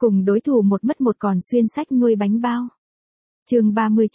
Cùng đối thủ một mất một còn xuyên sách nuôi bánh bao. Chương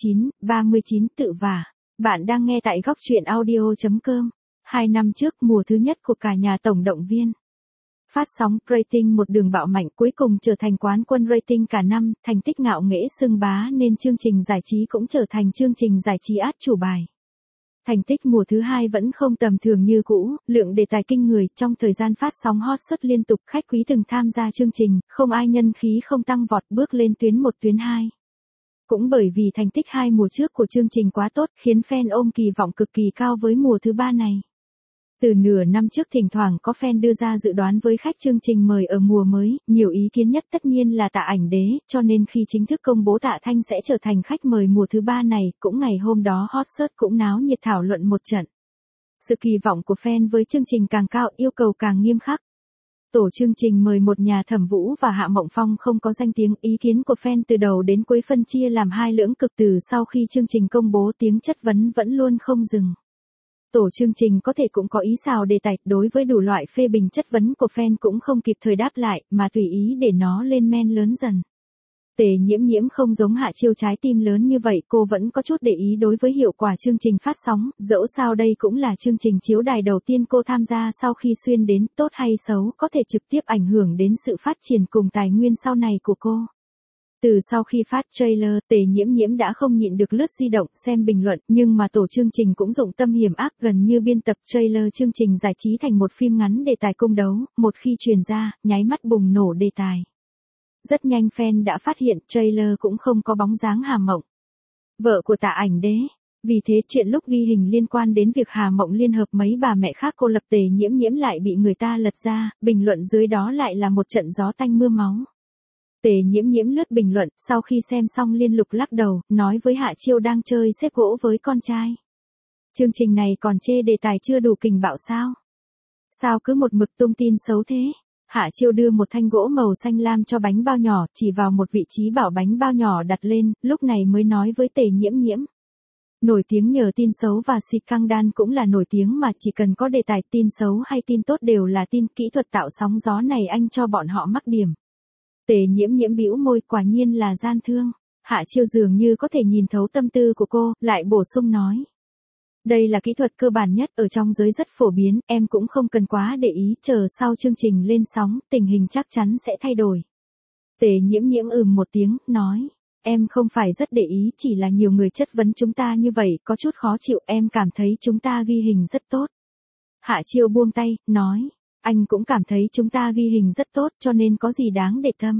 39 tự vả. Bạn đang nghe tại góc truyện audio.com. 2 năm trước mùa thứ nhất của cả nhà tổng động viên. Phát sóng rating một đường bạo mạnh cuối cùng trở thành quán quân rating cả năm, thành tích ngạo nghễ xưng bá nên chương trình giải trí cũng trở thành chương trình giải trí át chủ bài. Thành tích mùa thứ hai vẫn không tầm thường như cũ, lượng đề tài kinh người, trong thời gian phát sóng hot search liên tục, khách quý từng tham gia chương trình, không ai nhân khí không tăng vọt bước lên tuyến 1 tuyến 2. Cũng bởi vì thành tích 2 mùa trước của chương trình quá tốt, khiến fan ôm kỳ vọng cực kỳ cao với mùa thứ 3 này. Từ nửa năm trước thỉnh thoảng có fan đưa ra dự đoán với khách chương trình mời ở mùa mới, nhiều ý kiến nhất tất nhiên là Tạ Ảnh Đế, cho nên khi chính thức công bố Tạ Thanh sẽ trở thành khách mời mùa thứ 3 này, cũng ngày hôm đó hot search cũng náo nhiệt thảo luận một trận. Sự kỳ vọng của fan với chương trình càng cao, yêu cầu càng nghiêm khắc. Tổ chương trình mời một nhà Thẩm Vũ và Hạ Mộng Phong không có danh tiếng, ý kiến của fan từ đầu đến cuối phân chia làm hai lưỡng cực. Từ sau khi chương trình công bố tiếng chất vấn vẫn luôn không dừng. Tổ chương trình có thể cũng có ý xào đề tài, đối với đủ loại phê bình chất vấn của fan cũng không kịp thời đáp lại, mà tùy ý để nó lên men lớn dần. Tề Nhiễm không giống Hạ Chiêu trái tim lớn như vậy, cô vẫn có chút để ý đối với hiệu quả chương trình phát sóng, dẫu sao đây cũng là chương trình chiếu đài đầu tiên cô tham gia sau khi xuyên đến, tốt hay xấu có thể trực tiếp ảnh hưởng đến sự phát triển cùng tài nguyên sau này của cô. Từ sau khi phát trailer, Tề Nhiễm đã không nhịn được lướt di động xem bình luận, nhưng mà tổ chương trình cũng dụng tâm hiểm ác, gần như biên tập trailer chương trình giải trí thành một phim ngắn đề tài cung đấu, một khi truyền ra, nháy mắt bùng nổ đề tài. Rất nhanh fan đã phát hiện trailer cũng không có bóng dáng Hà Mộng, vợ của Tạ Ảnh Đế. Vì thế chuyện lúc ghi hình liên quan đến việc Hà Mộng liên hợp mấy bà mẹ khác cô lập Tề Nhiễm lại bị người ta lật ra, bình luận dưới đó lại là một trận gió tanh mưa máu. Tề Nhiễm lướt bình luận, sau khi xem xong liên lục lắc đầu, nói với Hạ Chiêu đang chơi xếp gỗ với con trai. Chương trình này còn chê đề tài chưa đủ kình bạo sao? Sao cứ một mực tung tin xấu thế? Hạ Chiêu đưa một thanh gỗ màu xanh lam cho bánh bao nhỏ, chỉ vào một vị trí bảo bánh bao nhỏ đặt lên, lúc này mới nói với Tề Nhiễm. Nổi tiếng nhờ tin xấu và xịt căng đan cũng là nổi tiếng mà, chỉ cần có đề tài tin xấu hay tin tốt đều là tin, kỹ thuật tạo sóng gió này anh cho bọn họ mắc điểm. Tề Nhiễm bĩu môi, quả nhiên là gian thương. Hạ Chiêu dường như có thể nhìn thấu tâm tư của cô, lại bổ sung nói. Đây là kỹ thuật cơ bản nhất, ở trong giới rất phổ biến, em cũng không cần quá để ý, chờ sau chương trình lên sóng, tình hình chắc chắn sẽ thay đổi. Tề Nhiễm một tiếng, nói. Em không phải rất để ý, chỉ là nhiều người chất vấn chúng ta như vậy, có chút khó chịu, em cảm thấy chúng ta ghi hình rất tốt. Hạ Chiêu buông tay, nói. Anh cũng cảm thấy chúng ta ghi hình rất tốt, cho nên có gì đáng để tâm.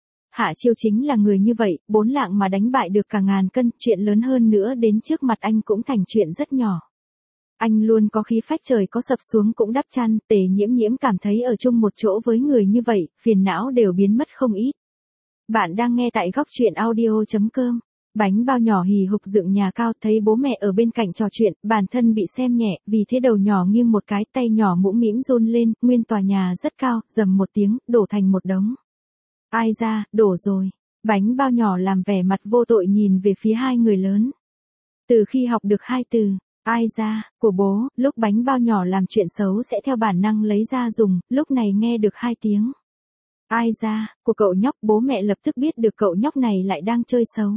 Hạ Chiêu chính là người như vậy, 4 lạng mà đánh bại được cả ngàn cân, chuyện lớn hơn nữa đến trước mặt anh cũng thành chuyện rất nhỏ. Anh luôn có khí phách, trời có sập xuống cũng đắp chăn. Tề Nhiễm cảm thấy ở chung một chỗ với người như vậy, phiền não đều biến mất không ít. Bạn đang nghe tại góc truyện audio.com. Bánh bao nhỏ hì hục dựng nhà cao, thấy bố mẹ ở bên cạnh trò chuyện, bản thân bị xem nhẹ, vì thế đầu nhỏ nghiêng một cái, tay nhỏ mũm mĩm run lên, nguyên tòa nhà rất cao, rầm một tiếng, đổ thành một đống. Ai ra, đổ rồi. Bánh bao nhỏ làm vẻ mặt vô tội nhìn về phía hai người lớn. Từ khi học được 2 từ, ai ra, của bố, lúc bánh bao nhỏ làm chuyện xấu sẽ theo bản năng lấy ra dùng, lúc này nghe được 2 tiếng. Ai ra, của cậu nhóc, bố mẹ lập tức biết được cậu nhóc này lại đang chơi xấu.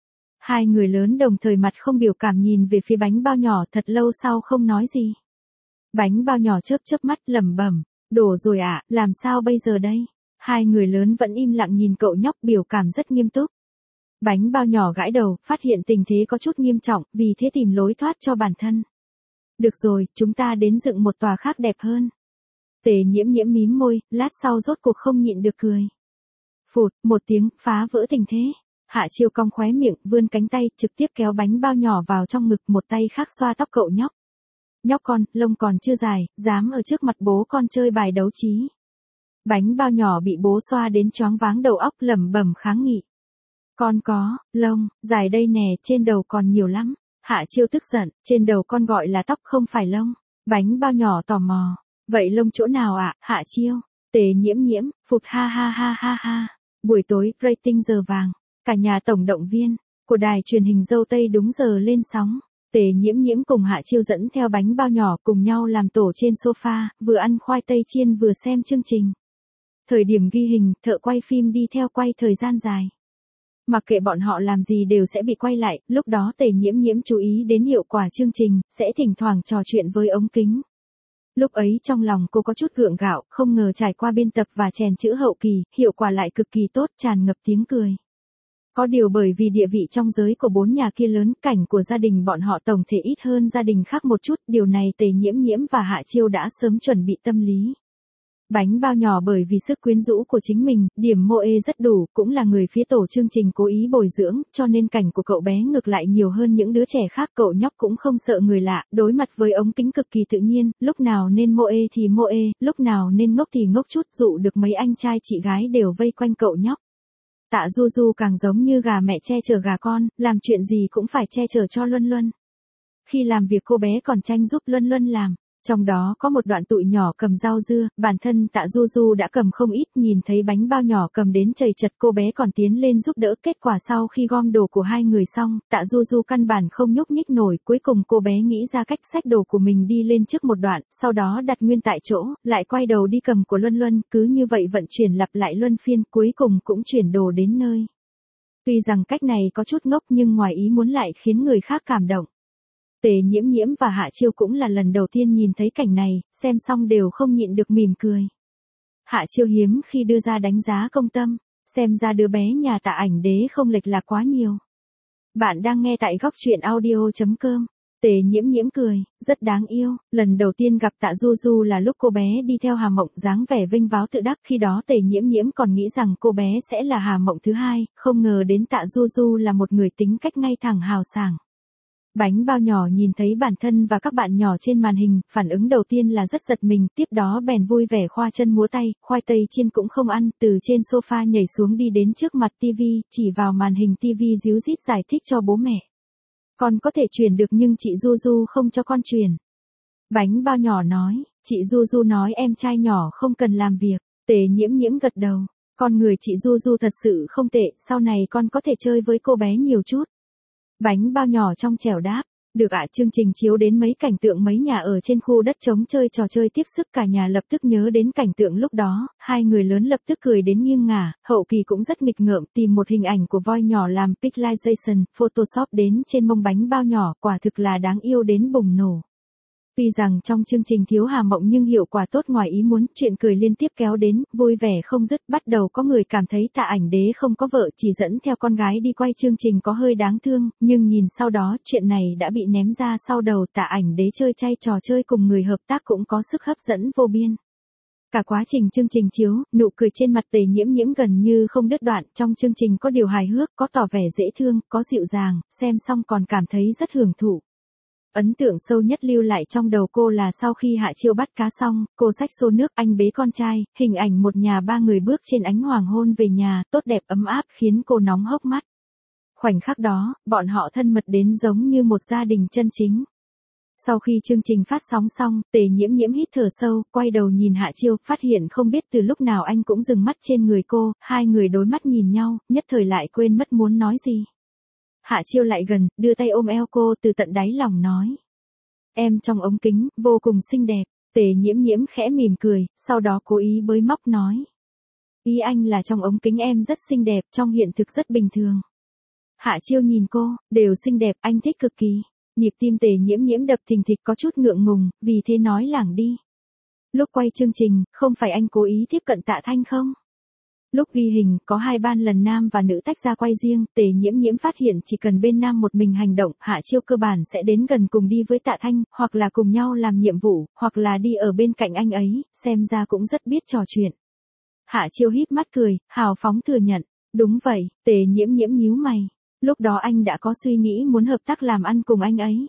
Hai người lớn đồng thời mặt không biểu cảm nhìn về phía bánh bao nhỏ, thật lâu sau không nói gì. Bánh bao nhỏ chớp mắt lẩm bẩm, đổ rồi ạ, làm sao bây giờ đây? Hai người lớn vẫn im lặng nhìn cậu nhóc, biểu cảm rất nghiêm túc. Bánh bao nhỏ gãi đầu, phát hiện tình thế có chút nghiêm trọng, vì thế tìm lối thoát cho bản thân. Được rồi, chúng ta đến dựng một tòa khác đẹp hơn. Tề Nhiễm mím môi, lát sau rốt cuộc không nhịn được cười. Phụt, một tiếng, phá vỡ tình thế. Hạ Chiêu cong khóe miệng, vươn cánh tay, trực tiếp kéo bánh bao nhỏ vào trong ngực, một tay khác xoa tóc cậu nhóc. Nhóc con, lông còn chưa dài, dám ở trước mặt bố con chơi bài đấu trí. Bánh bao nhỏ bị bố xoa đến choáng váng đầu óc, lẩm bẩm kháng nghị. Con có, lông, dài đây nè, trên đầu còn nhiều lắm. Hạ Chiêu tức giận, trên đầu con gọi là tóc không phải lông. Bánh bao nhỏ tò mò. Vậy lông chỗ nào ạ, Hạ Chiêu? Tề Nhiễm, phụt ha. Buổi tối, rating giờ vàng. Cả nhà tổng động viên của đài truyền hình Dâu Tây đúng giờ lên sóng. Tề Nhiễm cùng Hạ Chiêu dẫn theo bánh bao nhỏ cùng nhau làm tổ trên sofa, vừa ăn khoai tây chiên vừa xem chương trình. Thời điểm ghi hình, thợ quay phim đi theo quay thời gian dài. Mặc kệ bọn họ làm gì đều sẽ bị quay lại, lúc đó Tề Nhiễm Nhiễm chú ý đến hiệu quả chương trình, sẽ thỉnh thoảng trò chuyện với ống kính. Lúc ấy trong lòng cô có chút gượng gạo, không ngờ trải qua biên tập và chèn chữ hậu kỳ, hiệu quả lại cực kỳ tốt, tràn ngập tiếng cười. Có điều bởi vì địa vị trong giới của bốn nhà kia lớn, cảnh của gia đình bọn họ tổng thể ít hơn gia đình khác một chút, điều này Tề Nhiễm Nhiễm và Hạ Chiêu đã sớm chuẩn bị tâm lý. Bánh bao nhỏ bởi vì sức quyến rũ của chính mình, điểm mô ê rất đủ, cũng là người phía tổ chương trình cố ý bồi dưỡng, cho nên cảnh của cậu bé ngược lại nhiều hơn những đứa trẻ khác. Cậu nhóc cũng không sợ người lạ, đối mặt với ống kính cực kỳ tự nhiên, lúc nào nên mô ê thì mô ê, lúc nào nên ngốc thì ngốc chút, dụ được mấy anh trai chị gái đều vây quanh cậu nhóc. Tạ Du Du càng giống như gà mẹ che chở gà con, làm chuyện gì cũng phải che chở cho Luân Luân. Khi làm việc cô bé còn tranh giúp Luân Luân làm. Trong đó có một đoạn tụi nhỏ cầm rau dưa, bản thân Tạ Du Du đã cầm không ít, nhìn thấy bánh bao nhỏ cầm đến chầy chật, cô bé còn tiến lên giúp đỡ. Kết quả sau khi gom đồ của hai người xong, Tạ Du Du căn bản không nhúc nhích nổi, cuối cùng cô bé nghĩ ra cách xách đồ của mình đi lên trước một đoạn, sau đó đặt nguyên tại chỗ, lại quay đầu đi cầm của Luân Luân, cứ như vậy vận chuyển lặp lại luân phiên, cuối cùng cũng chuyển đồ đến nơi. Tuy rằng cách này có chút ngốc nhưng ngoài ý muốn lại khiến người khác cảm động. Tề Nhiễm Nhiễm và Hạ Chiêu cũng là lần đầu tiên nhìn thấy cảnh này, xem xong đều không nhịn được mỉm cười. Hạ Chiêu hiếm khi đưa ra đánh giá công tâm, xem ra đứa bé nhà Tạ Ảnh Đế không lệch lạc quá nhiều. Bạn đang nghe tại góc truyện audio.com. Tề Nhiễm Nhiễm cười, rất đáng yêu, lần đầu tiên gặp Tạ Du Du là lúc cô bé đi theo Hà Mộng, dáng vẻ vinh váo tự đắc, khi đó Tề Nhiễm Nhiễm còn nghĩ rằng cô bé sẽ là Hà Mộng thứ hai, không ngờ đến Tạ Du Du là một người tính cách ngay thẳng hào sảng. Bánh bao nhỏ nhìn thấy bản thân và các bạn nhỏ trên màn hình, phản ứng đầu tiên là rất giật mình, tiếp đó bèn vui vẻ khoa chân múa tay, khoai tây chiên cũng không ăn, từ trên sofa nhảy xuống đi đến trước mặt tivi, chỉ vào màn hình tivi díu dít giải thích cho bố mẹ. Con có thể chuyển được nhưng chị Du Du không cho con chuyển. Bánh bao nhỏ nói, chị Du Du nói em trai nhỏ không cần làm việc. Tề Nhiễm Nhiễm gật đầu, con người chị Du Du thật sự không tệ, sau này con có thể chơi với cô bé nhiều chút. Bánh bao nhỏ trong trẻo đáp, được ạ. Chương trình chiếu đến mấy cảnh tượng mấy nhà ở trên khu đất trống chơi trò chơi tiếp sức, cả nhà lập tức nhớ đến cảnh tượng lúc đó, hai người lớn lập tức cười đến nghiêng ngả, hậu kỳ cũng rất nghịch ngợm, tìm một hình ảnh của voi nhỏ làm pixelization, photoshop đến trên mông bánh bao nhỏ, quả thực là đáng yêu đến bùng nổ. Tuy rằng trong chương trình thiếu Hà Mộng nhưng hiệu quả tốt ngoài ý muốn, chuyện cười liên tiếp kéo đến, vui vẻ không dứt, bắt đầu có người cảm thấy Tạ Ảnh Đế không có vợ chỉ dẫn theo con gái đi quay chương trình có hơi đáng thương, nhưng nhìn sau đó chuyện này đã bị ném ra sau đầu. Tạ Ảnh Đế chơi chay trò chơi cùng người hợp tác cũng có sức hấp dẫn vô biên. Cả quá trình chương trình chiếu, nụ cười trên mặt Tề Nhiễm Nhiễm gần như không đứt đoạn, trong chương trình có điều hài hước, có tỏ vẻ dễ thương, có dịu dàng, xem xong còn cảm thấy rất hưởng thụ. Ấn tượng sâu nhất lưu lại trong đầu cô là sau khi Hạ Chiêu bắt cá xong, cô xách xô nước, anh bế con trai, hình ảnh một nhà ba người bước trên ánh hoàng hôn về nhà, tốt đẹp ấm áp khiến cô nóng hốc mắt. Khoảnh khắc đó, bọn họ thân mật đến giống như một gia đình chân chính. Sau khi chương trình phát sóng xong, Tề Nhiễm Nhiễm hít thở sâu, quay đầu nhìn Hạ Chiêu, phát hiện không biết từ lúc nào anh cũng dừng mắt trên người cô, hai người đối mắt nhìn nhau, nhất thời lại quên mất muốn nói gì. Hạ Chiêu lại gần, đưa tay ôm eo cô, từ tận đáy lòng nói. Em trong ống kính, vô cùng xinh đẹp. Tề Nhiễm Nhiễm khẽ mỉm cười, sau đó cố ý bới móc nói. Ý anh là trong ống kính em rất xinh đẹp, trong hiện thực rất bình thường. Hạ Chiêu nhìn cô, đều xinh đẹp, anh thích cực kỳ. Nhịp tim Tề Nhiễm Nhiễm đập thình thịch có chút ngượng ngùng, vì thế nói lảng đi. Lúc quay chương trình, không phải anh cố ý tiếp cận Tạ Thanh không? Lúc ghi hình, có hai ban lần nam và nữ tách ra quay riêng, Tề Nhiễm Nhiễm phát hiện chỉ cần bên nam một mình hành động, Hạ Chiêu cơ bản sẽ đến gần cùng đi với Tạ Thanh, hoặc là cùng nhau làm nhiệm vụ, hoặc là đi ở bên cạnh anh ấy, xem ra cũng rất biết trò chuyện. Hạ Chiêu híp mắt cười, hào phóng thừa nhận, đúng vậy. Tề Nhiễm Nhiễm nhíu mày, lúc đó anh đã có suy nghĩ muốn hợp tác làm ăn cùng anh ấy.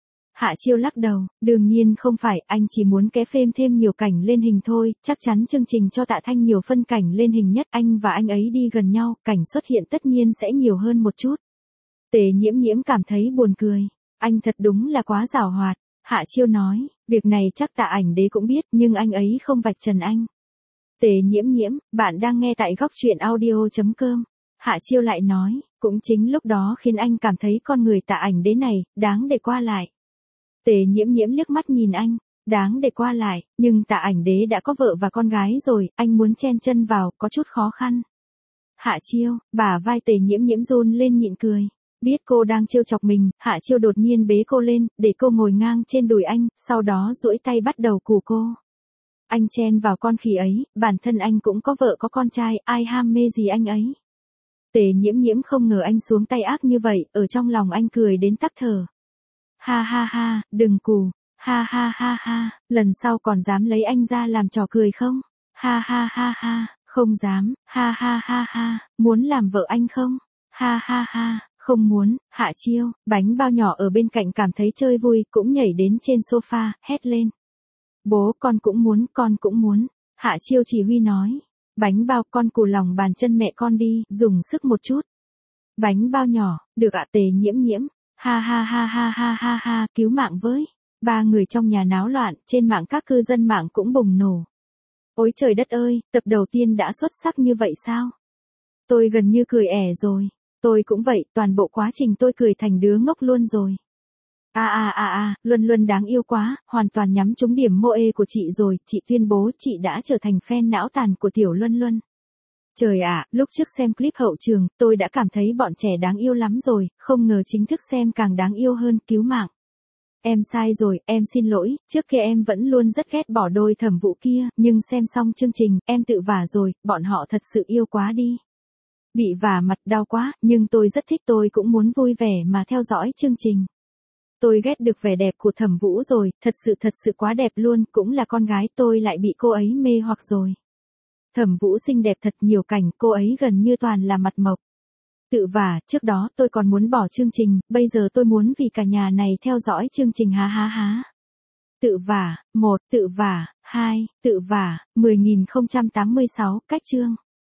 Hạ Chiêu lắc đầu, đương nhiên không phải, anh chỉ muốn ké phêm thêm nhiều cảnh lên hình thôi, chắc chắn chương trình cho Tạ Thanh nhiều phân cảnh lên hình nhất, anh và anh ấy đi gần nhau, cảnh xuất hiện tất nhiên sẽ nhiều hơn một chút. Tề Nhiễm Nhiễm cảm thấy buồn cười, anh thật đúng là quá giảo hoạt. Hạ Chiêu nói, việc này chắc Tạ Ảnh Đế cũng biết, nhưng anh ấy không vạch trần anh. Tề Nhiễm Nhiễm, bạn đang nghe tại góc truyện audio.com. Hạ Chiêu lại nói, cũng chính lúc đó khiến anh cảm thấy con người Tạ Ảnh Đế này, đáng để qua lại. Tề Nhiễm Nhiễm liếc mắt nhìn anh, đáng để qua lại, nhưng Tạ Ảnh Đế đã có vợ và con gái rồi, anh muốn chen chân vào, có chút khó khăn. Hạ Chiêu, bả vai Tề Nhiễm Nhiễm run lên nhịn cười. Biết cô đang trêu chọc mình, Hạ Chiêu đột nhiên bế cô lên, để cô ngồi ngang trên đùi anh, sau đó duỗi tay bắt đầu cù cô. Anh chen vào con khỉ ấy, bản thân anh cũng có vợ có con trai, ai ham mê gì anh ấy. Tề Nhiễm Nhiễm không ngờ anh xuống tay ác như vậy, ở trong lòng anh cười đến tắc thở. Ha ha ha, đừng cù, ha ha ha ha, lần sau còn dám lấy anh ra làm trò cười không? Ha ha ha ha, không dám, ha ha ha ha, muốn làm vợ anh không? Ha ha ha, không muốn. Hạ Chiêu, bánh bao nhỏ ở bên cạnh cảm thấy chơi vui, cũng nhảy đến trên sofa, hét lên. Bố, con cũng muốn, con cũng muốn. Hạ Chiêu chỉ huy nói. Bánh bao, con cù lòng bàn chân mẹ con đi, dùng sức một chút. Bánh bao nhỏ, được ạ. Tề Nhiễm Nhiễm. Ha ha ha ha ha ha ha, cứu mạng với. Ba người trong nhà náo loạn, trên mạng các cư dân mạng cũng bùng nổ. Ôi trời đất ơi, tập đầu tiên đã xuất sắc như vậy sao? Tôi gần như cười ẻ rồi. Tôi cũng vậy, toàn bộ quá trình tôi cười thành đứa ngốc luôn rồi. Luân Luân đáng yêu quá, hoàn toàn nhắm trúng điểm MOE của chị rồi, chị tuyên bố chị đã trở thành fan não tàn của tiểu Luân Luân. Trời ạ, lúc trước xem clip hậu trường, tôi đã cảm thấy bọn trẻ đáng yêu lắm rồi, không ngờ chính thức xem càng đáng yêu hơn, cứu mạng. Em sai rồi, em xin lỗi, trước kia em vẫn luôn rất ghét bỏ đôi Thẩm Vũ kia, nhưng xem xong chương trình, em tự vả rồi, bọn họ thật sự yêu quá đi. Bị vả mặt đau quá, nhưng tôi rất thích, tôi cũng muốn vui vẻ mà theo dõi chương trình. Tôi ghét được vẻ đẹp của Thẩm Vũ rồi, thật sự quá đẹp luôn, cũng là con gái tôi lại bị cô ấy mê hoặc rồi. Thẩm Vũ xinh đẹp thật, nhiều cảnh cô ấy gần như toàn là mặt mộc. Tự vả, trước đó tôi còn muốn bỏ chương trình, bây giờ tôi muốn vì cả nhà này theo dõi chương trình ha ha ha. Tự vả, 1, tự vả, 2, tự vả, 10.086, cách chương.